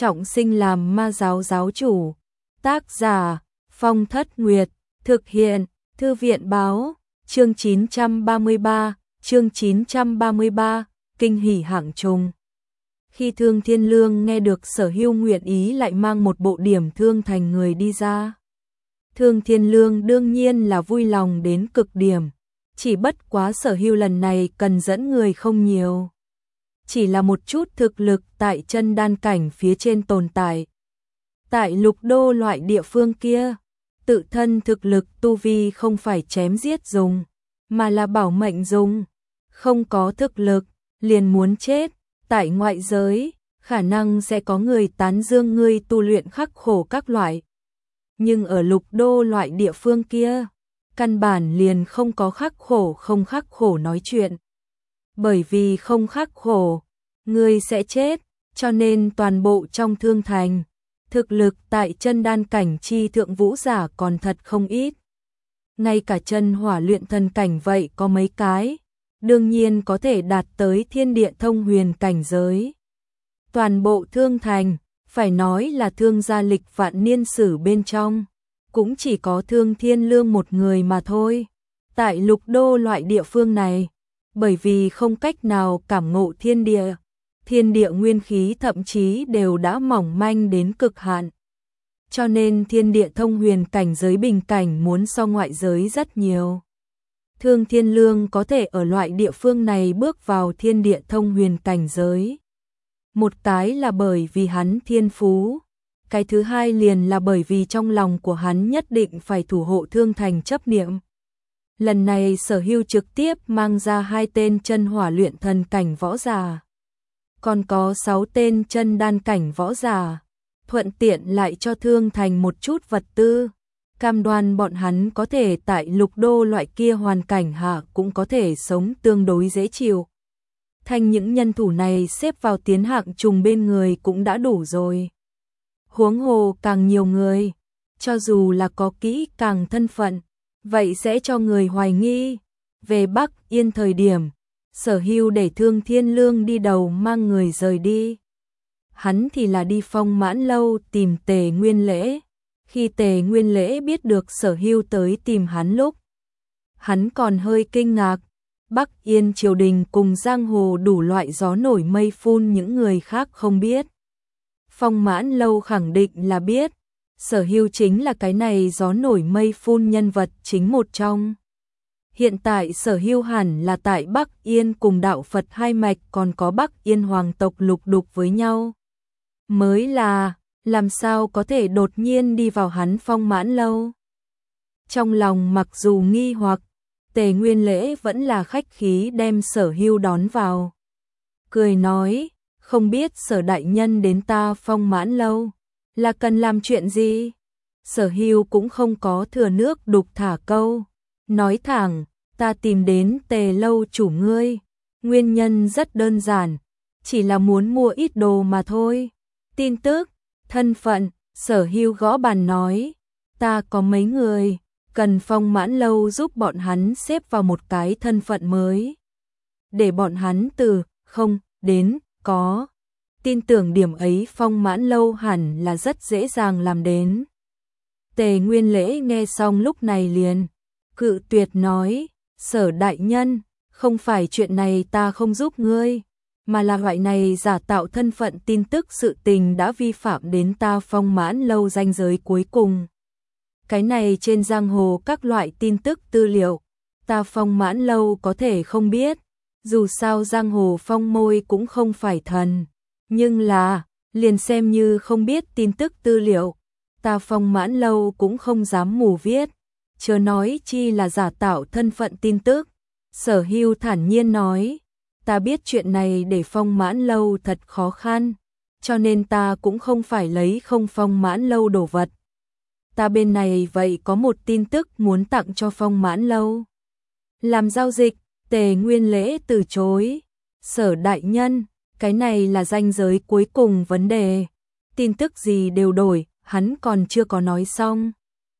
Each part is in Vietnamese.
trọng sinh làm ma giáo giáo chủ. Tác giả Phong Thất Nguyệt, thực hiện Thư viện báo, chương 933, kinh hỉ hạng trùng. Khi Thương Thiên Lương nghe được Sở Hưu nguyện ý lại mang một bộ điểm thương thành người đi ra, Thương Thiên Lương đương nhiên là vui lòng đến cực điểm, chỉ bất quá Sở Hưu lần này cần dẫn người không nhiều. Chỉ là một chút thực lực tại chân đan cảnh phía trên tồn tại. Tại Lục Đô loại địa phương kia, tự thân thực lực tu vi không phải chém giết dùng, mà là bảo mệnh dùng. Không có thực lực, liền muốn chết. Tại ngoại giới, khả năng sẽ có người tán dương ngươi tu luyện khắc khổ các loại. Nhưng ở Lục Đô loại địa phương kia, căn bản liền không có không khắc khổ nói chuyện. Bởi vì không khắc khổ, ngươi sẽ chết, cho nên toàn bộ trong thương thành, thực lực tại chân đan cảnh chi thượng vũ giả còn thật không ít. Ngay cả chân hỏa luyện thần cảnh vậy có mấy cái, đương nhiên có thể đạt tới thiên địa thông huyền cảnh giới. Toàn bộ thương thành, phải nói là thương gia lịch vạn niên sử bên trong, cũng chỉ có Thương Thiên Lương một người mà thôi. Tại Lục Đô loại địa phương này, bởi vì không cách nào cảm ngộ thiên địa nguyên khí thậm chí đều đã mỏng manh đến cực hạn. Cho nên thiên địa thông huyền cảnh giới bình cảnh muốn so ngoại giới rất nhiều. Thương Thiên Lương có thể ở loại địa phương này bước vào thiên địa thông huyền cảnh giới. Một cái là bởi vì hắn thiên phú, cái thứ hai liền là bởi vì trong lòng của hắn nhất định phải thủ hộ thương thành chấp niệm. Lần này Sở Hưu trực tiếp mang ra 2 tên chân hỏa luyện thần cảnh võ giả. Còn có 6 tên chân đan cảnh võ giả, thuận tiện lại cho thương thành một chút vật tư. Cam đoan bọn hắn có thể tại Lục Đô loại kia hoàn cảnh hạ cũng có thể sống tương đối dễ chịu. Thành những nhân thủ này xếp vào tiến hạng trùng bên người cũng đã đủ rồi. Huống hồ càng nhiều người, cho dù là có kỹ càng thân phận, vậy sẽ cho người hoài nghi. Về Bắc Yên thời điểm, Sở Hưu để Thương Thiên Lương đi đầu mang người rời đi. Hắn thì là đi Phong Mãn Lâu tìm Tề Nguyên Lễ. Khi Tề Nguyên Lễ biết được Sở Hưu tới tìm hắn lúc, hắn còn hơi kinh ngạc. Bắc Yên triều đình cùng giang hồ đủ loại gió nổi mây phun những người khác không biết. Phong Mãn Lâu khẳng định là biết, Sở Hưu chính là cái này gió nổi mây phun nhân vật chính một trong. Hiện tại Sở Hưu hẳn là tại Bắc Yên cùng đạo Phật hai mạch còn có Bắc Yên hoàng tộc lục đục với nhau. Mới là, làm sao có thể đột nhiên đi vào hắn Phong Mãn Lâu. Trong lòng mặc dù nghi hoặc, Tề Nguyên Lễ vẫn là khách khí đem Sở Hưu đón vào. Cười nói, không biết Sở đại nhân đến ta Phong Mãn Lâu, là cần làm chuyện gì? Sở Hưu cũng không có thừa nước đục thả câu. Nói thẳng, ta tìm đến Tề lâu chủ ngươi, nguyên nhân rất đơn giản, chỉ là muốn mua ít đồ mà thôi. Tin tức, thân phận, Sở Hưu gõ bàn nói, ta có mấy người, cần Phong Mãn Lâu giúp bọn hắn xếp vào một cái thân phận mới. Để bọn hắn từ không đến có. Tin tưởng điểm ấy Phong Mãn Lâu hẳn là rất dễ dàng làm đến. Tề Nguyên Lễ nghe xong lúc này liền cự tuyệt nói, Sở đại nhân, không phải chuyện này ta không giúp ngươi, mà là loại này giả tạo thân phận tin tức sự tình đã vi phạm đến ta Phong Mãn Lâu ranh giới cuối cùng. Cái này trên giang hồ các loại tin tức tư liệu, ta Phong Mãn Lâu có thể không biết, dù sao giang hồ phong môi cũng không phải thần, nhưng là, liền xem như không biết tin tức tư liệu, ta Phong Mãn Lâu cũng không dám mù viết. Chớ nói chi là giả tạo thân phận tin tức. Sở Hưu thản nhiên nói, ta biết chuyện này để Phong Mãn Lâu thật khó khăn, cho nên ta cũng không phải lấy không Phong Mãn Lâu đồ vật. Ta bên này vậy có một tin tức muốn tặng cho Phong Mãn Lâu. Làm giao dịch, Tề Nguyên Lễ từ chối. Sở đại nhân, cái này là ranh giới cuối cùng vấn đề. Tin tức gì đều đổi, hắn còn chưa có nói xong.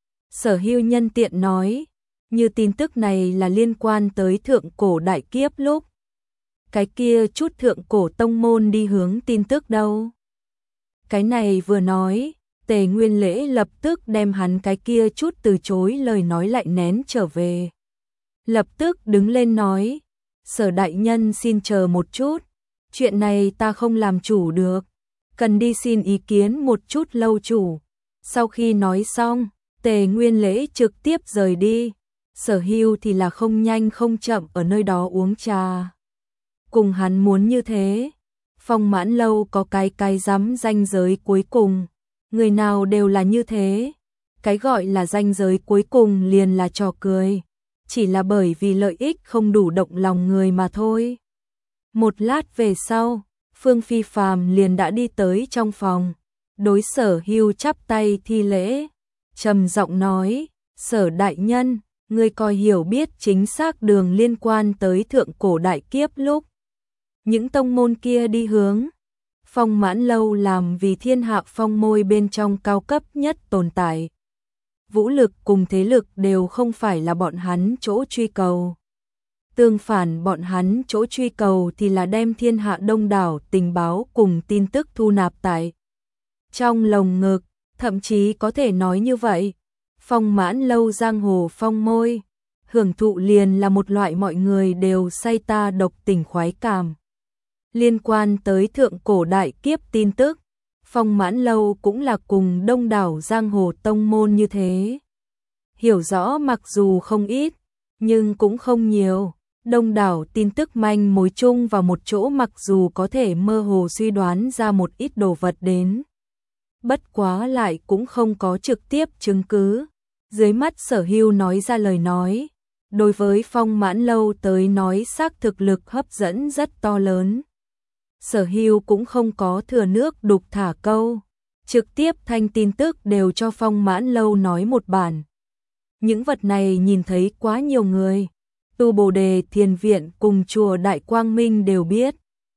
Sở Hưu nhân tiện nói, như tin tức này là liên quan tới thượng cổ đại kiếp lúc. Cái kia chút thượng cổ tông môn đi hướng tin tức đâu. Cái này vừa nói, Tề Nguyên Lễ lập tức đem hắn cái kia chút từ chối lời nói lại nén trở về. Lập tức đứng lên nói, Sở đại nhân xin chờ một chút, chuyện này ta không làm chủ được, cần đi xin ý kiến một chút lâu chủ. Sau khi nói xong, Tề Nguyên Lễ trực tiếp rời đi, Sở Hưu thì là không nhanh không chậm ở nơi đó uống trà. Cùng hắn muốn như thế, Phong Mãn Lâu có cái dám ranh giới cuối cùng, người nào đều là như thế, cái gọi là ranh giới cuối cùng liền là trò cười, chỉ là bởi vì lợi ích không đủ động lòng người mà thôi. Một lát về sau, Phương Phi Phàm liền đã đi tới trong phòng, đối Sở Hưu chắp tay thi lễ, trầm giọng nói, Sở đại nhân, ngươi coi hiểu biết chính xác đường liên quan tới thượng cổ đại kiếp lúc những tông môn kia đi hướng. Phong Mãn Lâu làm vì thiên hạ phong môi bên trong cao cấp nhất tồn tại. Vũ lực cùng thế lực đều không phải là bọn hắn chỗ truy cầu. Tương phản bọn hắn chỗ truy cầu thì là đem thiên hạ đông đảo tình báo cùng tin tức thu nạp tại trong lồng ngực, thậm chí có thể nói như vậy. Phong Mãn Lâu giang hồ phong môi, hưởng thụ liền là một loại mọi người đều say ta độc tình khoái cảm. Liên quan tới thượng cổ đại kiếp tin tức, Phong Mãn Lâu cũng là cùng đông đảo giang hồ tông môn như thế. Hiểu rõ mặc dù không ít, nhưng cũng không nhiều. Đông đảo tin tức manh mối chung vào một chỗ mặc dù có thể mơ hồ suy đoán ra một ít đồ vật đến. Bất quá lại cũng không có trực tiếp chứng cứ. Dưới mắt Sở Hưu nói ra lời nói, đối với Phong Mãn Lâu tới nói xác thực lực hấp dẫn rất to lớn. Sở Hưu cũng không có thừa nước đục thả câu, trực tiếp thanh tin tức đều cho Phong Mãn Lâu nói một bản. Những vật này nhìn thấy quá nhiều người, Tu Bồ Đề Thiền Viện cùng chùa Đại Quang Minh đều biết.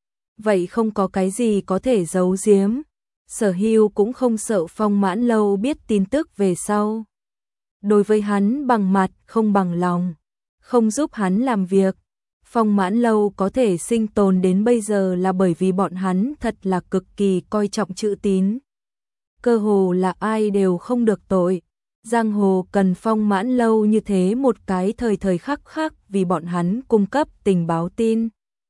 Vậy không có cái gì có thể giấu giếm. Sở Hưu cũng không sợ Phong Mãn Lâu biết tin tức về sau. Đối với hắn bằng mặt không bằng lòng, không giúp hắn làm việc. Phong Mãn Lâu có thể sinh tồn đến bây giờ là bởi vì bọn hắn thật là cực kỳ coi trọng chữ tín. Cơ hồ là ai đều không được tội. Giang hồ cần Phong Mãn Lâu như thế một cái thời thời khắc khắc vì bọn hắn cung cấp tình báo tin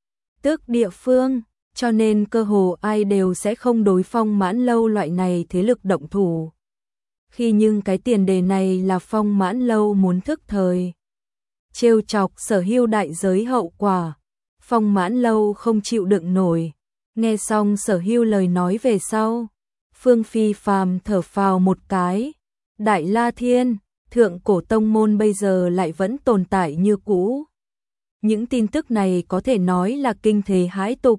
tức địa phương, cho nên cơ hồ ai đều sẽ không đối Phong Mãn Lâu loại này thế lực động thủ. Khi nhưng cái tiền đề này là Phong Mãn Lâu muốn thức thời trêu chọc Sở Hưu đại giới hậu quả, Phong Mãn Lâu không chịu đựng nổi. Nghe xong Sở Hưu lời nói về sau, Phương Phi Phàm thở phào một cái. Đại La Thiên, thượng cổ tông môn bây giờ lại vẫn tồn tại như cũ. Những tin tức này có thể nói là kinh thế hãi tục.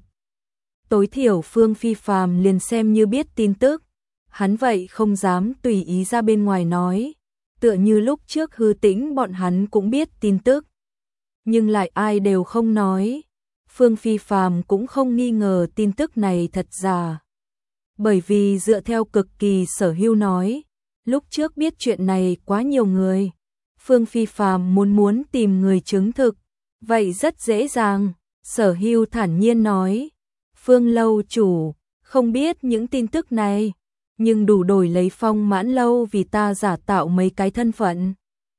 Tối thiểu Phương Phi Phàm liền xem như biết tin tức, hắn vậy không dám tùy ý ra bên ngoài nói. Tựa như lúc trước Hư Tĩnh bọn hắn cũng biết tin tức, nhưng lại ai đều không nói. Phương Phi Phàm cũng không nghi ngờ tin tức này thật giả. Bởi vì dựa theo cực kỳ Sở Hưu nói, lúc trước biết chuyện này quá nhiều người. Phương Phi Phàm muốn tìm người chứng thực, vậy rất dễ dàng. Sở Hưu thản nhiên nói, Phương lâu chủ, không biết những tin tức này, nhưng đủ đổi lấy Phong Mãn Lâu vì ta giả tạo mấy cái thân phận.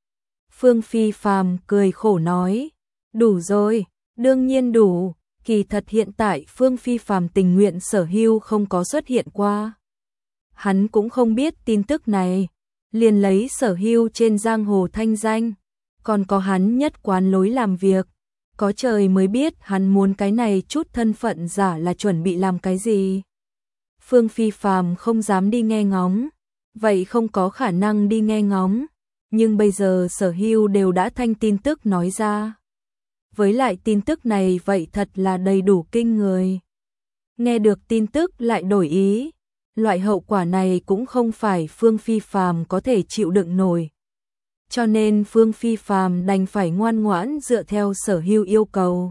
Phương Phi Phàm cười khổ nói, đủ rồi, đương nhiên đủ. Kỳ thật hiện tại Phương Phi Phàm tình nguyện Sở Hưu không có xuất hiện qua. Hắn cũng không biết tin tức này, liền lấy Sở Hưu trên giang hồ thanh danh, còn có hắn nhất quán lối làm việc, có trời mới biết hắn muốn cái này chút thân phận giả là chuẩn bị làm cái gì. Phương Phi Phàm không dám đi nghe ngóng, vậy không có khả năng đi nghe ngóng, nhưng bây giờ Sở Hưu đều đã thanh tin tức nói ra. Với lại tin tức này vậy thật là đầy đủ kinh người. Nghe được tin tức lại đổi ý, loại hậu quả này cũng không phải Phương Phi Phàm có thể chịu đựng nổi. Cho nên Phương Phi Phàm đành phải ngoan ngoãn dựa theo Sở Hưu yêu cầu,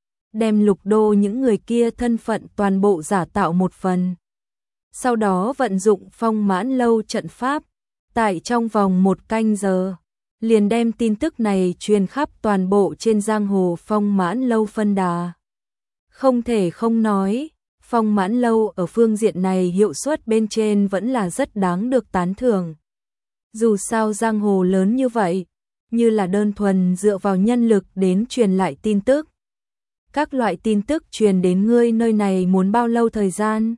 đem Lục Đô những người kia thân phận toàn bộ giả tạo một phần. Sau đó vận dụng Phong Mãn Lâu trận pháp, tại trong vòng 1 canh giờ, liền đem tin tức này truyền khắp toàn bộ trên giang hồ Phong Mãn Lâu phân đà. Không thể không nói, Phong Mãn Lâu ở phương diện này hiệu suất bên trên vẫn là rất đáng được tán thưởng. Dù sao giang hồ lớn như vậy, như là đơn thuần dựa vào nhân lực đến truyền lại tin tức. Các loại tin tức truyền đến ngươi nơi này muốn bao lâu thời gian?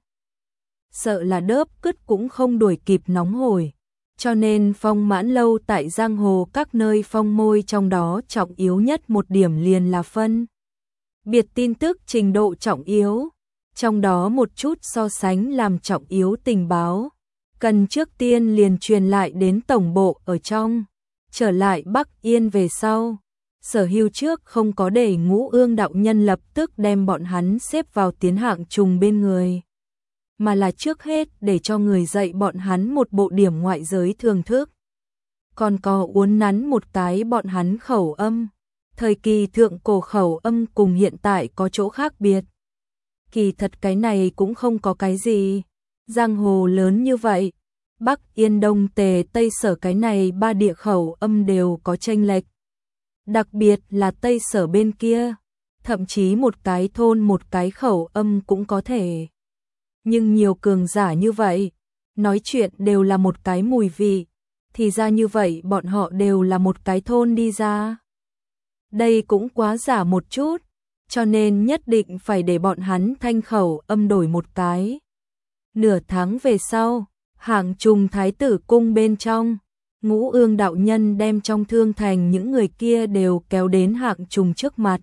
Sợ là đớp cứt cũng không đuổi kịp nóng hổi. Cho nên Phong Mãn Lâu tại giang hồ các nơi phong môi, trong đó trọng yếu nhất một điểm liền là phân biệt tin tức trình độ trọng yếu. Trong đó một chút so sánh làm trọng yếu tình báo, cần trước tiên liền truyền lại đến tổng bộ ở trong, trở lại Bắc Yên về sau. Sở Hưu trước không có để Ngũ Ương đạo nhân lập tức đem bọn hắn xếp vào tiến hạng trùng bên người, mà là trước hết để cho người dạy bọn hắn một bộ điểm ngoại giới thường thức. Còn có uốn nắn một cái bọn hắn khẩu âm. Thời kỳ thượng cổ khẩu âm cùng hiện tại có chỗ khác biệt. Kỳ thật cái này cũng không có cái gì. Giang hồ lớn như vậy, Bắc Yên Đông Tề Tây Sở cái này ba địa khẩu âm đều có chênh lệch. Đặc biệt là Tây Sở bên kia, thậm chí một cái thôn một cái khẩu âm cũng có thể. Nhưng nhiều cường giả như vậy, nói chuyện đều là một cái mùi vị, thì ra như vậy bọn họ đều là một cái thôn đi ra. Đây cũng quá giả một chút, cho nên nhất định phải để bọn hắn thanh khẩu âm đổi một cái. Nửa tháng về sau, hạng trùng thái tử cung bên trong, Ngũ Ương đạo nhân đem trong thương thành những người kia đều kéo đến hạng trùng trước mặt.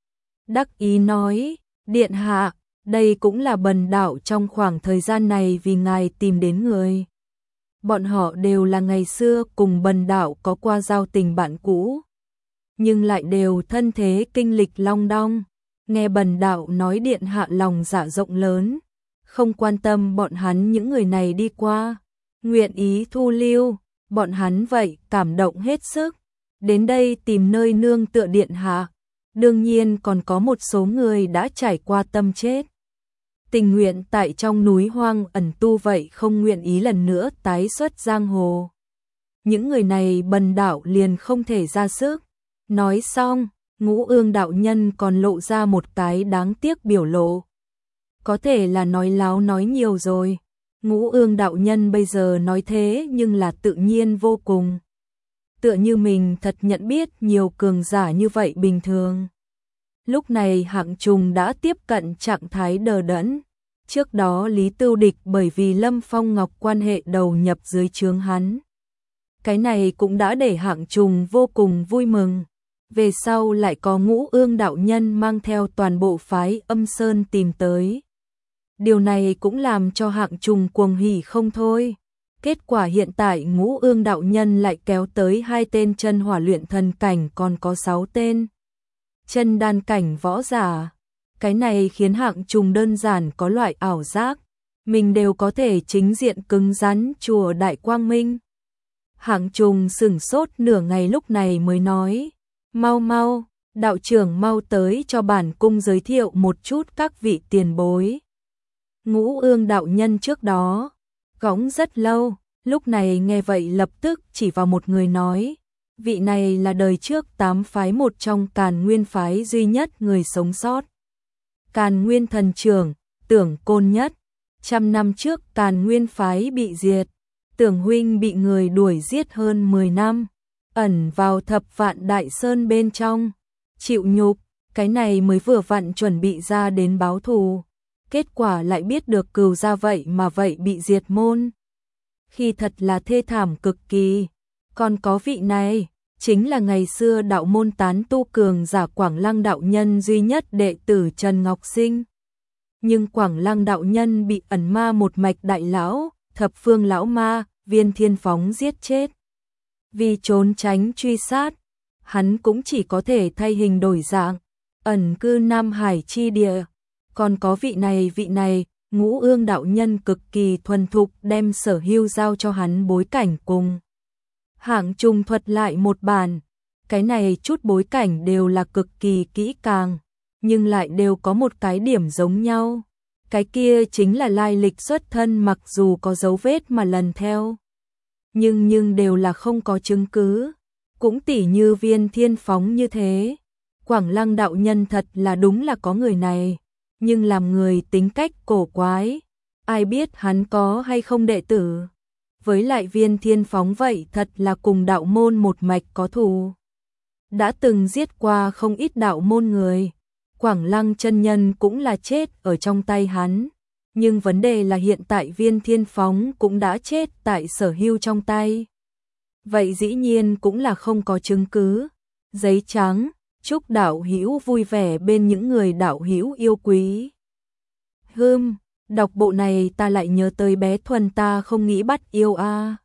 Đắc ý nói, điện hạ, đây cũng là bần đạo trong khoảng thời gian này vì ngài tìm đến người. Bọn họ đều là ngày xưa cùng bần đạo có qua giao tình bạn cũ, nhưng lại đều thân thế kinh lịch long đong. Nghe bần đạo nói điện hạ lòng dạ rộng lớn, không quan tâm bọn hắn những người này đi qua, nguyện ý thu lưu, bọn hắn vậy cảm động hết sức, đến đây tìm nơi nương tựa điện hạ. Đương nhiên còn có một số người đã trải qua tâm chết, tình nguyện tại trong núi hoang ẩn tu, vậy không nguyện ý lần nữa tái xuất giang hồ. Những người này bần đạo liền không thể ra sức. Nói xong, Ngũ Ương đạo nhân còn lộ ra một cái đáng tiếc biểu lộ. Có thể là nói láo nói nhiều rồi. Ngũ Ương đạo nhân bây giờ nói thế nhưng là tự nhiên vô cùng. Tựa như mình thật nhận biết nhiều cường giả như vậy bình thường. Lúc này hạng trùng đã tiếp cận trạng thái đờ đẫn. Trước đó Lý Tưu Địch bởi vì Lâm Phong Ngọc quan hệ đầu nhập dưới trướng hắn. Cái này cũng đã để hạng trùng vô cùng vui mừng. Về sau lại có Ngũ Ương đạo nhân mang theo toàn bộ phái Âm Sơn tìm tới. Điều này cũng làm cho hạng trùng cuồng hỉ không thôi. Kết quả hiện tại Ngũ Ương đạo nhân lại kéo tới 2 tên chân hỏa luyện thần cảnh, còn có 6 tên chân đan cảnh võ giả. Cái này khiến hạng trùng đơn giản có loại ảo giác, mình đều có thể chính diện cứng rắn chùa Đại Quang Minh. Hạng trùng sửng sốt nửa ngày lúc này mới nói, mau mau, đạo trưởng mau tới cho bản cung giới thiệu một chút các vị tiền bối. Ngũ Ương đạo nhân trước đó gõng rất lâu, lúc này nghe vậy lập tức chỉ vào một người nói, vị này là đời trước 8 phái một trong Càn Nguyên phái duy nhất người sống sót. Càn Nguyên thần trưởng, Tưởng Côn Nhất. 100 năm trước Càn Nguyên phái bị diệt, Tưởng huynh bị người đuổi giết hơn 10 năm, ẩn vào Thập Vạn Đại Sơn bên trong, chịu nhục, cái này mới vừa vặn chuẩn bị ra đến báo thù. Kết quả lại biết được cừu gia vậy mà vậy bị diệt môn. Khi thật là thê thảm cực kỳ. Còn có vị này, chính là ngày xưa đạo môn tán tu cường giả Quảng Lăng đạo nhân duy nhất đệ tử Trần Ngọc Sinh. Nhưng Quảng Lăng đạo nhân bị ẩn ma một mạch đại lão, Thập Phương lão ma, Viên Thiên Phóng giết chết. Vì trốn tránh truy sát, hắn cũng chỉ có thể thay hình đổi dạng, ẩn cư Nam Hải chi địa. Còn có vị này, Ngũ Ương đạo nhân cực kỳ thuần thục đem Sở Hưu giao cho hắn bối cảnh cùng. Hạng trùng thuật lại một bản, cái này chút bối cảnh đều là cực kỳ kỹ càng, nhưng lại đều có một cái điểm giống nhau. Cái kia chính là lai lịch xuất thân mặc dù có dấu vết mà lần theo. Nhưng đều là không có chứng cứ, cũng tỉ như Viên Thiên Phóng như thế. Quảng Lăng đạo nhân thật là đúng là có người này. nhưng làm người tính cách cổ quái, ai biết hắn có hay không đệ tử. Với lại Viên Thiên Phóng vậy thật là cùng đạo môn một mạch có thù. Đã từng giết qua không ít đạo môn người, Quảng Lăng chân nhân cũng là chết ở trong tay hắn. Nhưng vấn đề là hiện tại Viên Thiên Phóng cũng đã chết tại Sở Hưu trong tay. Vậy dĩ nhiên cũng là không có chứng cứ. Giấy trắng, chúc đạo hữu vui vẻ bên những người đạo hữu yêu quý. Đọc bộ này ta lại nhớ tới bé Thuần ta không nghĩ bắt yêu a.